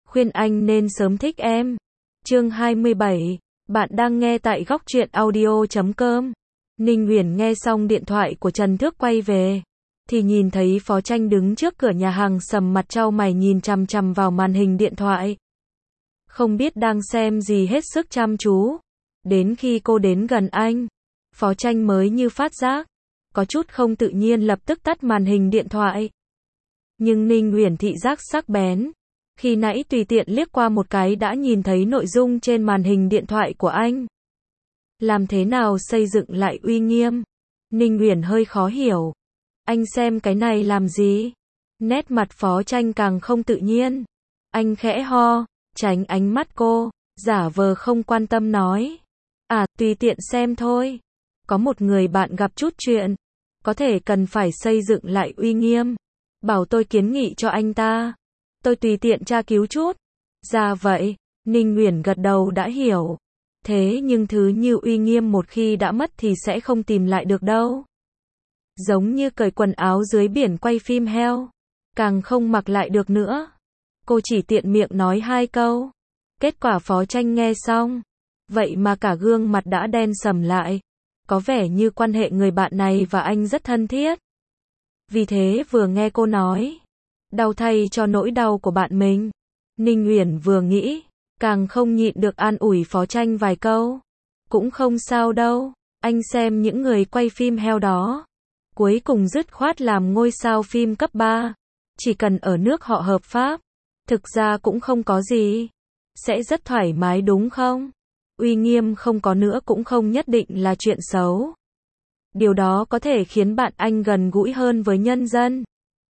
khuyên anh nên sớm thích em. Chương 27, bạn đang nghe tại góc truyện audio.com. Ninh Uyển nghe xong điện thoại của Trần Thước quay về, thì nhìn thấy Phó Tranh đứng trước cửa nhà hàng sầm mặt trao mày nhìn chằm chằm vào màn hình điện thoại. Không biết đang xem gì hết sức chăm chú. Đến khi cô đến gần anh, Phó Tranh mới như phát giác, có chút không tự nhiên lập tức tắt màn hình điện thoại. Nhưng Ninh Uyển thị giác sắc bén, khi nãy tùy tiện liếc qua một cái đã nhìn thấy nội dung trên màn hình điện thoại của anh. Làm thế nào xây dựng lại uy nghiêm? Ninh Uyển hơi khó hiểu. Anh xem cái này làm gì? Nét mặt Phó Tranh càng không tự nhiên. Anh khẽ ho, tránh ánh mắt cô, giả vờ không quan tâm nói. À, tùy tiện xem thôi. Có một người bạn gặp chút chuyện, có thể cần phải xây dựng lại uy nghiêm. Bảo tôi kiến nghị cho anh ta. Tôi tùy tiện tra cứu chút. Ra vậy, Ninh Uyển gật đầu đã hiểu. Thế nhưng thứ như uy nghiêm một khi đã mất thì sẽ không tìm lại được đâu. Giống như cởi quần áo dưới biển quay phim heo, càng không mặc lại được nữa. Cô chỉ tiện miệng nói 2 câu. Kết quả Phó Tranh nghe xong, vậy mà cả gương mặt đã đen sầm lại. Có vẻ như quan hệ người bạn này và anh rất thân thiết. Vì thế vừa nghe cô nói, đau thay cho nỗi đau của bạn mình, Ninh Uyển vừa nghĩ, càng không nhịn được an ủi Phó Tranh vài câu. Cũng không sao đâu, anh xem những người quay phim heo đó, cuối cùng dứt khoát làm ngôi sao phim cấp 3. Chỉ cần ở nước họ hợp pháp, thực ra cũng không có gì. Sẽ rất thoải mái đúng không? Uy nghiêm không có nữa cũng không nhất định là chuyện xấu. Điều đó có thể khiến bạn anh gần gũi hơn với nhân dân.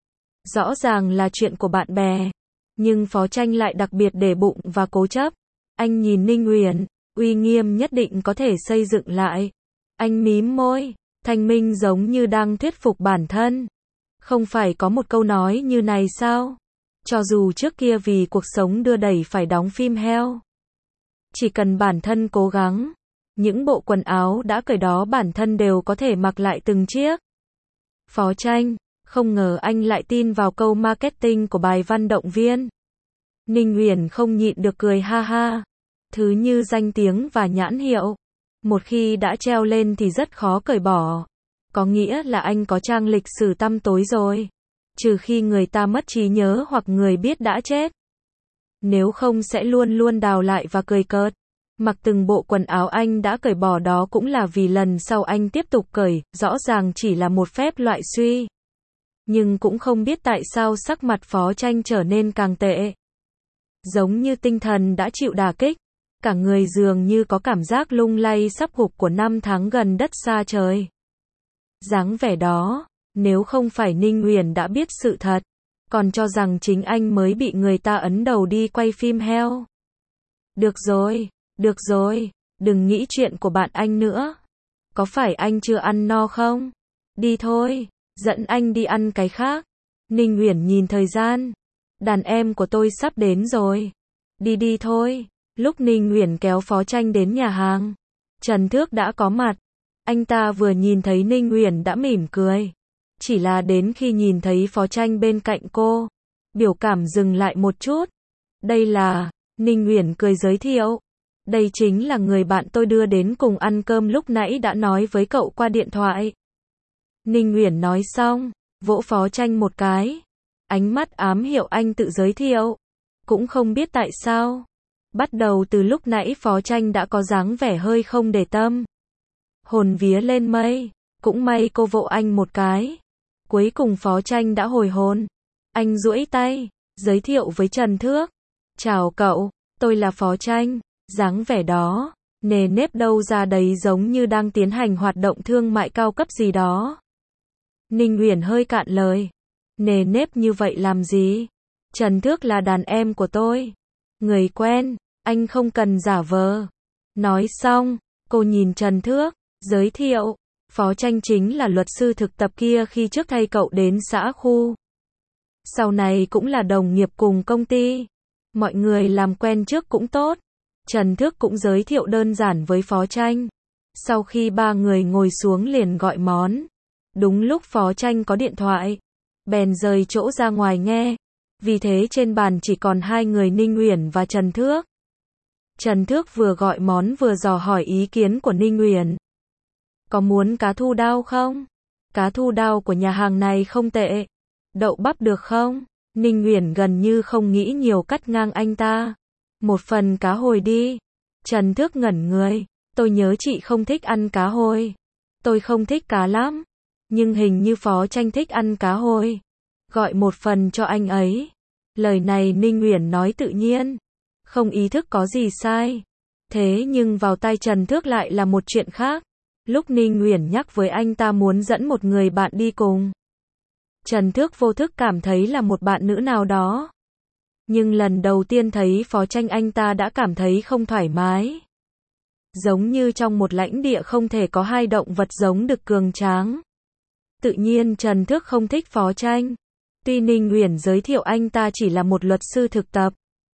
Rõ ràng là chuyện của bạn bè, nhưng Phó Tranh lại đặc biệt để bụng và cố chấp. Anh nhìn Ninh Uyển, uy nghiêm nhất định có thể xây dựng lại. Anh mím môi, thanh minh giống như đang thuyết phục bản thân. Không phải có một câu nói như này sao? Cho dù trước kia vì cuộc sống đưa đẩy phải đóng phim heo, chỉ cần bản thân cố gắng, những bộ quần áo đã cởi đó bản thân đều có thể mặc lại từng chiếc. Phó Tranh, không ngờ anh lại tin vào câu marketing của bài văn động viên. Ninh Uyển không nhịn được cười ha ha. Thứ như danh tiếng và nhãn hiệu, một khi đã treo lên thì rất khó cởi bỏ. Có nghĩa là anh có trang lịch sử tăm tối rồi. Trừ khi người ta mất trí nhớ hoặc người biết đã chết. Nếu không sẽ luôn luôn đào lại và cười cợt. Mặc từng bộ quần áo anh đã cởi bỏ đó cũng là vì lần sau anh tiếp tục cởi, rõ ràng chỉ là một phép loại suy. Nhưng cũng không biết tại sao sắc mặt Phó Tranh trở nên càng tệ. Giống như tinh thần đã chịu đả kích. Cả người dường như có cảm giác lung lay sắp gục của 5 tháng gần đất xa trời. Dáng vẻ đó, nếu không phải Ninh Uyển đã biết sự thật, còn cho rằng chính anh mới bị người ta ấn đầu đi quay phim heo. Được rồi, đừng nghĩ chuyện của bạn anh nữa. Có phải anh chưa ăn no không? Đi thôi, dẫn anh đi ăn cái khác. Ninh Uyển nhìn thời gian. Đàn em của tôi sắp đến rồi. Đi thôi. Lúc Ninh Uyển kéo Phó Tranh đến nhà hàng, Trần Thước đã có mặt. Anh ta vừa nhìn thấy Ninh Uyển đã mỉm cười. Chỉ là đến khi nhìn thấy Phó Tranh bên cạnh cô, biểu cảm dừng lại một chút. Đây là, Ninh Uyển cười giới thiệu. Đây chính là người bạn tôi đưa đến cùng ăn cơm lúc nãy đã nói với cậu qua điện thoại. Ninh Uyển nói xong, vỗ Phó Tranh một cái. Ánh mắt ám hiệu anh tự giới thiệu. Cũng không biết tại sao. Bắt đầu từ lúc nãy Phó Tranh đã có dáng vẻ hơi không để tâm. Hồn vía lên mây, cũng may cô vỗ anh một cái. Cuối cùng Phó Tranh đã hồi hồn. Anh duỗi tay, giới thiệu với Trần Thước. Chào cậu, tôi là Phó Tranh. Dáng vẻ đó, nề nếp đâu ra đấy giống như đang tiến hành hoạt động thương mại cao cấp gì đó. Ninh Uyển hơi cạn lời. Nề nếp như vậy làm gì? Trần Thước là đàn em của tôi. Người quen, anh không cần giả vờ. Nói xong, cô nhìn Trần Thước, giới thiệu. Phó Tranh chính là luật sư thực tập kia khi trước thay cậu đến xã khu. Sau này cũng là đồng nghiệp cùng công ty. Mọi người làm quen trước cũng tốt. Trần Thước cũng giới thiệu đơn giản với Phó Tranh. Sau khi 3 người ngồi xuống liền gọi món. Đúng lúc Phó Tranh có điện thoại, bèn rời chỗ ra ngoài nghe. Vì thế trên bàn chỉ còn hai người Ninh Uyển và Trần Thước. Trần Thước vừa gọi món vừa dò hỏi ý kiến của Ninh Uyển. Có muốn cá thu đao không? Cá thu đao của nhà hàng này không tệ. Đậu bắp được không? Ninh Uyển gần như không nghĩ nhiều cắt ngang anh ta. Một phần cá hồi đi. Trần Thước ngẩn người. Tôi nhớ chị không thích ăn cá hồi. Tôi không thích cá lắm. Nhưng hình như Phó Tranh thích ăn cá hồi. Gọi một phần cho anh ấy. Lời này Ninh Uyển nói tự nhiên. Không ý thức có gì sai. Thế nhưng vào tai Trần Thước lại là một chuyện khác. Lúc Ninh Uyển nhắc với anh ta muốn dẫn một người bạn đi cùng. Trần Thước vô thức cảm thấy là một bạn nữ nào đó. Nhưng lần đầu tiên thấy Phó Tranh anh ta đã cảm thấy không thoải mái. Giống như trong một lãnh địa không thể có hai động vật giống đực cường tráng. Tự nhiên Trần Thước không thích Phó Tranh. Tuy Ninh Uyển giới thiệu anh ta chỉ là một luật sư thực tập.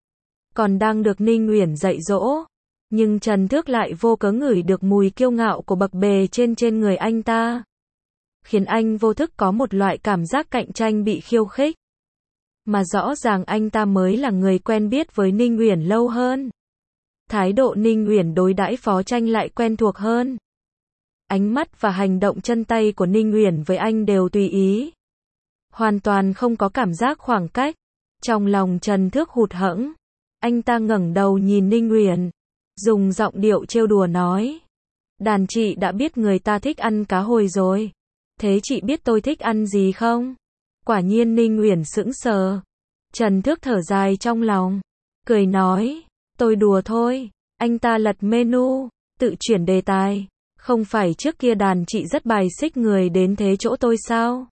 Còn đang được Ninh Uyển dạy dỗ. Nhưng Trần Thước lại vô cớ ngửi được mùi kiêu ngạo của bậc bề trên người anh ta. Khiến anh vô thức có một loại cảm giác cạnh tranh bị khiêu khích. Mà rõ ràng anh ta mới là người quen biết với Ninh Uyển lâu hơn. Thái độ Ninh Uyển đối đãi Phó Tranh lại quen thuộc hơn. Ánh mắt và hành động chân tay của Ninh Uyển với anh đều tùy ý. Hoàn toàn không có cảm giác khoảng cách. Trong lòng Trần Thước hụt hẫng. Anh ta ngẩng đầu nhìn Ninh Uyển. Dùng giọng điệu trêu đùa nói. Đàn chị đã biết người ta thích ăn cá hồi rồi. Thế chị biết tôi thích ăn gì không? Quả nhiên Ninh Uyển sững sờ. Trần Thước thở dài trong lòng. Cười nói. Tôi đùa thôi. Anh ta lật menu. Tự chuyển đề tài. Không phải trước kia đàn chị rất bài xích người đến thế chỗ tôi sao?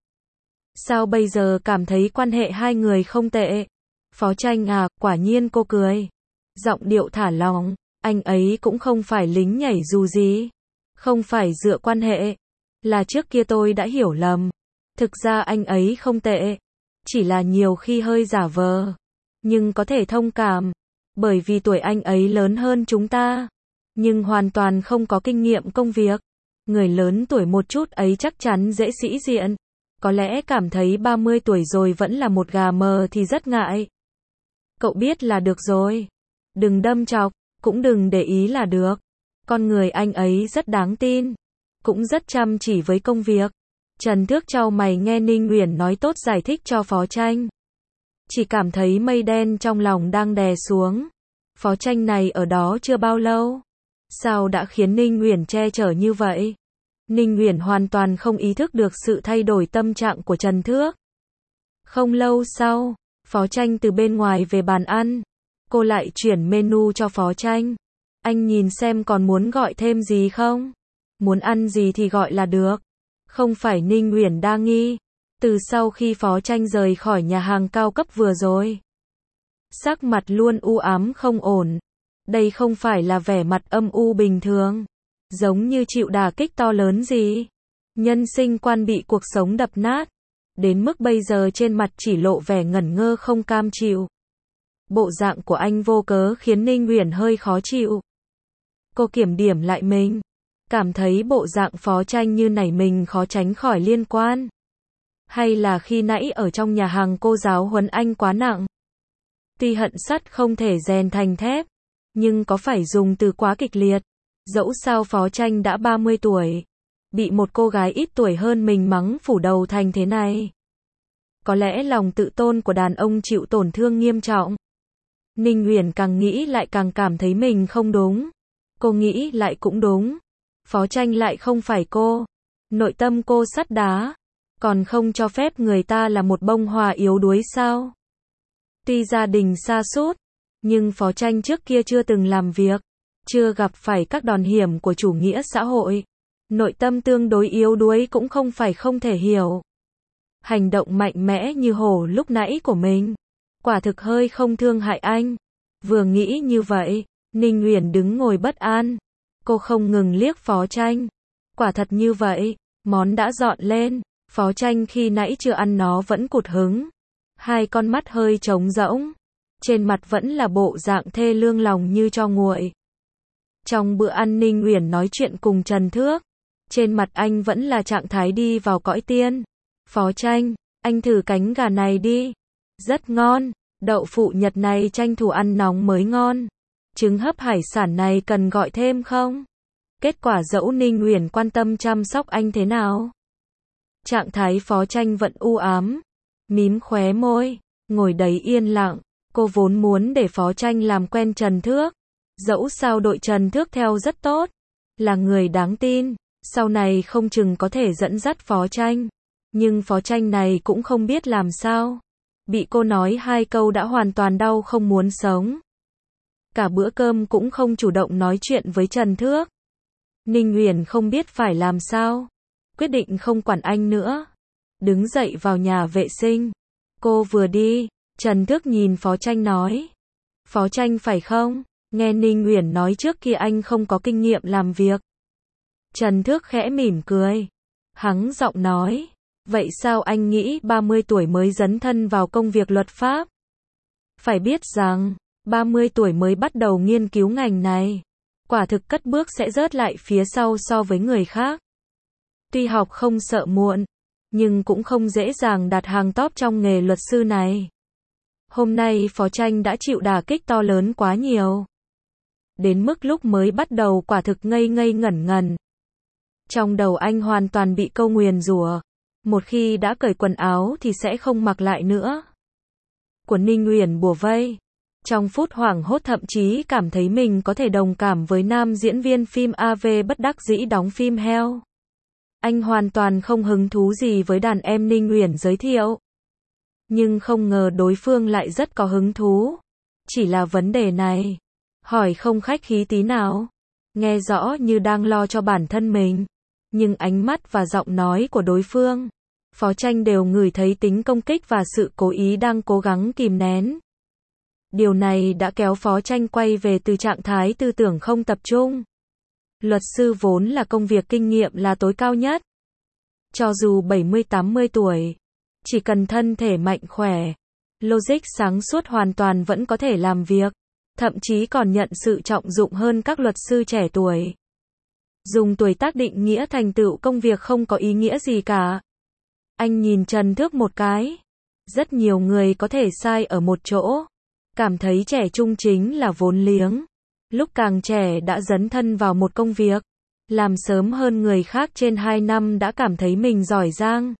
Sao bây giờ cảm thấy quan hệ hai người không tệ? Phó Tranh à, quả nhiên cô cười. Giọng điệu thả lỏng. Anh ấy cũng không phải lính nhảy dù gì. Không phải dựa quan hệ. Là trước kia tôi đã hiểu lầm. Thực ra anh ấy không tệ. Chỉ là nhiều khi hơi giả vờ. Nhưng có thể thông cảm. Bởi vì tuổi anh ấy lớn hơn chúng ta. Nhưng hoàn toàn không có kinh nghiệm công việc. Người lớn tuổi một chút ấy chắc chắn dễ sĩ diện. Có lẽ cảm thấy 30 tuổi rồi vẫn là một gà mờ thì rất ngại. Cậu biết là được rồi. Đừng đâm chọc, cũng đừng để ý là được. Con người anh ấy rất đáng tin. Cũng rất chăm chỉ với công việc. Trần Thước chau mày nghe Ninh Uyển nói tốt giải thích cho Phó Tranh. Chỉ cảm thấy mây đen trong lòng đang đè xuống. Phó Tranh này ở đó chưa bao lâu. Sao đã khiến Ninh Uyển che chở như vậy? Ninh Uyển hoàn toàn không ý thức được sự thay đổi tâm trạng của Trần Thước. Không lâu sau, Phó Tranh từ bên ngoài về bàn ăn. Cô lại chuyển menu cho Phó Tranh. Anh nhìn xem còn muốn gọi thêm gì không? Muốn ăn gì thì gọi là được. Không phải Ninh Uyển đa nghi. Từ sau khi Phó Tranh rời khỏi nhà hàng cao cấp vừa rồi. Sắc mặt luôn u ám không ổn. Đây không phải là vẻ mặt âm u bình thường. Giống như chịu đả kích to lớn gì. Nhân sinh quan bị cuộc sống đập nát. Đến mức bây giờ trên mặt chỉ lộ vẻ ngẩn ngơ không cam chịu. Bộ dạng của anh vô cớ khiến Ninh Uyển hơi khó chịu. Cô kiểm điểm lại mình. Cảm thấy bộ dạng Phó Tranh như này mình khó tránh khỏi liên quan. Hay là khi nãy ở trong nhà hàng cô giáo huấn anh quá nặng. Tuy hận sắt không thể rèn thành thép. Nhưng có phải dùng từ quá kịch liệt. Dẫu sao Phó Tranh đã 30 tuổi. Bị một cô gái ít tuổi hơn mình mắng phủ đầu thành thế này. Có lẽ lòng tự tôn của đàn ông chịu tổn thương nghiêm trọng. Ninh Uyển càng nghĩ lại càng cảm thấy mình không đúng. Cô nghĩ lại cũng đúng. Phó Tranh lại không phải cô. Nội tâm cô sắt đá. Còn không cho phép người ta là một bông hoa yếu đuối sao? Tuy gia đình sa sút, nhưng Phó Tranh trước kia chưa từng làm việc. Chưa gặp phải các đòn hiểm của chủ nghĩa xã hội. Nội tâm tương đối yếu đuối cũng không phải không thể hiểu. Hành động mạnh mẽ như hổ lúc nãy của mình. Quả thực hơi không thương hại anh. Vừa nghĩ như vậy, Ninh Uyển đứng ngồi bất an. Cô không ngừng liếc Phó Tranh. Quả thật như vậy, món đã dọn lên. Phó Tranh khi nãy chưa ăn nó vẫn cụt hứng. Hai con mắt hơi trống rỗng. Trên mặt vẫn là bộ dạng thê lương lòng như tro nguội. Trong bữa ăn Ninh Uyển nói chuyện cùng Trần Thước. Trên mặt anh vẫn là trạng thái đi vào cõi tiên. Phó Tranh, anh thử cánh gà này đi. Rất ngon, đậu phụ Nhật này tranh thủ ăn nóng mới ngon. Trứng hấp hải sản này cần gọi thêm không? Kết quả dẫu Ninh Uyển quan tâm chăm sóc anh thế nào. Trạng thái Phó Tranh vẫn u ám, mím khóe môi, ngồi đấy yên lặng. Cô vốn muốn để Phó Tranh làm quen Trần Thước. Dẫu sao đội Trần Thước theo rất tốt, là người đáng tin, sau này không chừng có thể dẫn dắt Phó Tranh. Nhưng Phó Tranh này cũng không biết làm sao. Bị cô nói 2 câu đã hoàn toàn đau không muốn sống. Cả bữa cơm cũng không chủ động nói chuyện với Trần Thước. Ninh Uyển không biết phải làm sao. Quyết định không quản anh nữa. Đứng dậy vào nhà vệ sinh. Cô vừa đi, Trần Thước nhìn Phó Tranh nói. Phó Tranh phải không? Nghe Ninh Uyển nói trước kia anh không có kinh nghiệm làm việc. Trần Thước khẽ mỉm cười. Hắng giọng nói. Vậy sao anh nghĩ 30 tuổi mới dấn thân vào công việc luật pháp? Phải biết rằng, 30 tuổi mới bắt đầu nghiên cứu ngành này. Quả thực cất bước sẽ rớt lại phía sau so với người khác. Tuy học không sợ muộn, nhưng cũng không dễ dàng đạt hàng top trong nghề luật sư này. Hôm nay Phó Tranh đã chịu đả kích to lớn quá nhiều. Đến mức lúc mới bắt đầu quả thực ngây ngây ngẩn ngẩn. Trong đầu anh hoàn toàn bị câu nguyền rủa. Một khi đã cởi quần áo thì sẽ không mặc lại nữa. Của Ninh Uyển bủa vây. Trong phút hoảng hốt thậm chí cảm thấy mình có thể đồng cảm với nam diễn viên phim AV bất đắc dĩ đóng phim heo. Anh hoàn toàn không hứng thú gì với đàn em Ninh Uyển giới thiệu. Nhưng không ngờ đối phương lại rất có hứng thú. Chỉ là vấn đề này. Hỏi không khách khí tí nào. Nghe rõ như đang lo cho bản thân mình. Nhưng ánh mắt và giọng nói của đối phương, Phó Tranh đều ngửi thấy tính công kích và sự cố ý đang cố gắng kìm nén. Điều này đã kéo Phó Tranh quay về từ trạng thái tư tưởng không tập trung. Luật sư vốn là công việc kinh nghiệm là tối cao nhất. Cho dù 70-80 tuổi, chỉ cần thân thể mạnh khỏe, logic sáng suốt hoàn toàn vẫn có thể làm việc, thậm chí còn nhận sự trọng dụng hơn các luật sư trẻ tuổi. Dùng tuổi tác định nghĩa thành tựu công việc không có ý nghĩa gì cả. Anh nhìn Trần Thước một cái. Rất nhiều người có thể sai ở một chỗ. Cảm thấy trẻ trung chính là vốn liếng. Lúc càng trẻ đã dấn thân vào một công việc. Làm sớm hơn người khác trên 2 năm đã cảm thấy mình giỏi giang.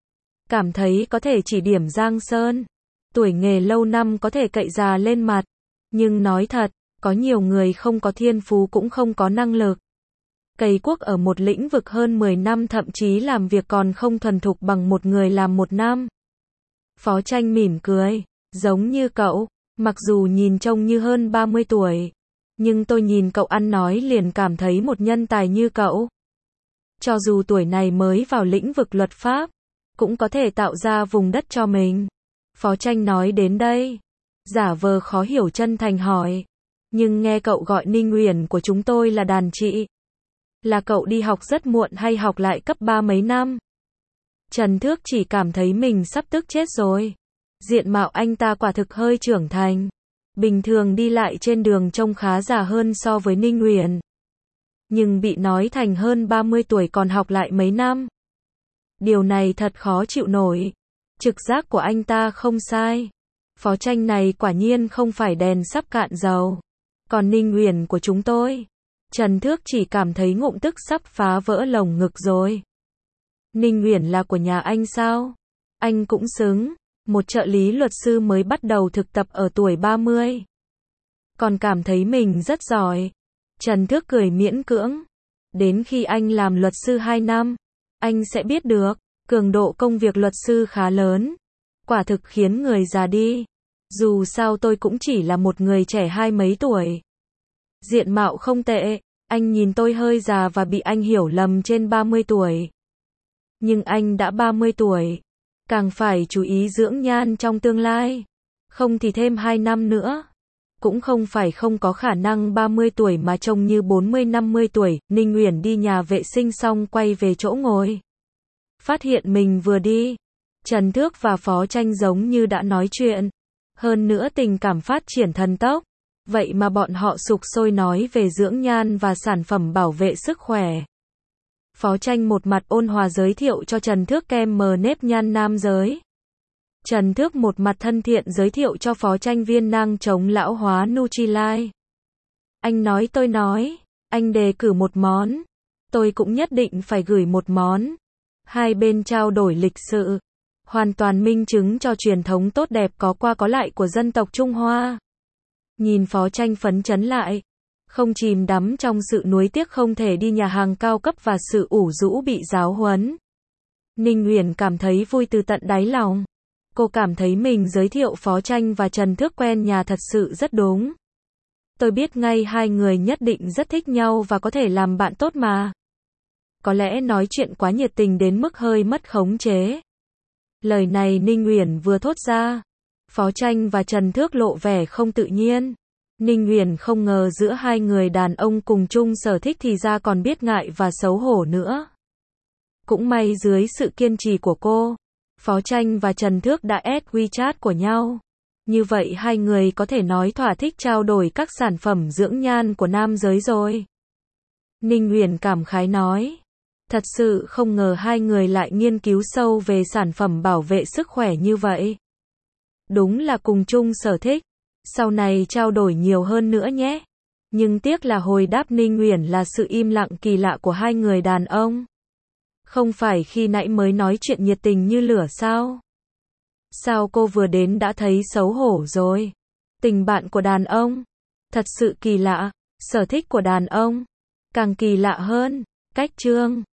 Cảm thấy có thể chỉ điểm giang sơn. Tuổi nghề lâu năm có thể cậy già lên mặt. Nhưng nói thật, có nhiều người không có thiên phú cũng không có năng lực. Cày cuốc ở một lĩnh vực hơn 10 năm thậm chí làm việc còn không thuần thục bằng một người làm 1 năm. Phó Tranh mỉm cười, giống như cậu, mặc dù nhìn trông như hơn 30 tuổi, nhưng tôi nhìn cậu ăn nói liền cảm thấy một nhân tài như cậu. Cho dù tuổi này mới vào lĩnh vực luật pháp, cũng có thể tạo ra vùng đất cho mình. Phó Tranh nói đến đây, giả vờ khó hiểu chân thành hỏi, nhưng nghe cậu gọi Ninh Uyển của chúng tôi là đàn chị. Là cậu đi học rất muộn hay học lại cấp 3 mấy năm? Trần Thước chỉ cảm thấy mình sắp tức chết rồi. Diện mạo anh ta quả thực hơi trưởng thành. Bình thường đi lại trên đường trông khá già hơn so với Ninh Uyển. Nhưng bị nói thành hơn 30 tuổi còn học lại mấy năm. Điều này thật khó chịu nổi. Trực giác của anh ta không sai. Phó Tranh này quả nhiên không phải đèn sắp cạn dầu. Còn Ninh Uyển của chúng tôi, Trần Thước chỉ cảm thấy ngụm tức sắp phá vỡ lồng ngực rồi. Ninh Uyển là của nhà anh sao? Anh cũng xứng. Một trợ lý luật sư mới bắt đầu thực tập ở tuổi 30. Còn cảm thấy mình rất giỏi. Trần Thước cười miễn cưỡng. Đến khi anh làm luật sư 2 năm, anh sẽ biết được, cường độ công việc luật sư khá lớn. Quả thực khiến người già đi. Dù sao tôi cũng chỉ là một người trẻ 20 mấy tuổi. Diện mạo không tệ, anh nhìn tôi hơi già và bị anh hiểu lầm trên 30 tuổi. Nhưng anh đã 30 tuổi, càng phải chú ý dưỡng nhan trong tương lai. Không thì thêm 2 năm nữa. Cũng không phải không có khả năng 30 tuổi mà trông như 40-50 tuổi. Ninh Uyển đi nhà vệ sinh xong quay về chỗ ngồi. Phát hiện mình vừa đi, Trần Thước và Phó Tranh giống như đã nói chuyện. Hơn nữa tình cảm phát triển thần tốc. Vậy mà bọn họ sục sôi nói về dưỡng nhan và sản phẩm bảo vệ sức khỏe. Phó Tranh một mặt ôn hòa giới thiệu cho Trần Thước kem mờ nếp nhăn nam giới. Trần Thước một mặt thân thiện giới thiệu cho Phó Tranh viên năng chống lão hóa Nutrilite. Anh nói tôi nói, anh đề cử một món, tôi cũng nhất định phải gửi một món. Hai bên trao đổi lịch sự, hoàn toàn minh chứng cho truyền thống tốt đẹp có qua có lại của dân tộc Trung Hoa. Nhìn Phó Tranh phấn chấn lại, không chìm đắm trong sự nuối tiếc không thể đi nhà hàng cao cấp và sự ủ rũ bị giáo huấn. Ninh Uyển cảm thấy vui từ tận đáy lòng. Cô cảm thấy mình giới thiệu Phó Tranh và Trần Thước quen nhà thật sự rất đúng. Tôi biết ngay hai người nhất định rất thích nhau và có thể làm bạn tốt mà. Có lẽ nói chuyện quá nhiệt tình đến mức hơi mất khống chế. Lời này Ninh Uyển vừa thốt ra, Phó Tranh và Trần Thước lộ vẻ không tự nhiên. Ninh Uyển không ngờ giữa hai người đàn ông cùng chung sở thích thì ra còn biết ngại và xấu hổ nữa. Cũng may dưới sự kiên trì của cô, Phó Tranh và Trần Thước đã add WeChat của nhau. Như vậy hai người có thể nói thỏa thích trao đổi các sản phẩm dưỡng nhan của nam giới rồi. Ninh Uyển cảm khái nói. Thật sự không ngờ hai người lại nghiên cứu sâu về sản phẩm bảo vệ sức khỏe như vậy. Đúng là cùng chung sở thích. Sau này trao đổi nhiều hơn nữa nhé. Nhưng tiếc là hồi đáp Ninh Uyển là sự im lặng kỳ lạ của hai người đàn ông. Không phải khi nãy mới nói chuyện nhiệt tình như lửa sao? Sao cô vừa đến đã thấy xấu hổ rồi? Tình bạn của đàn ông. Thật sự kỳ lạ. Sở thích của đàn ông. Càng kỳ lạ hơn. Cách chương.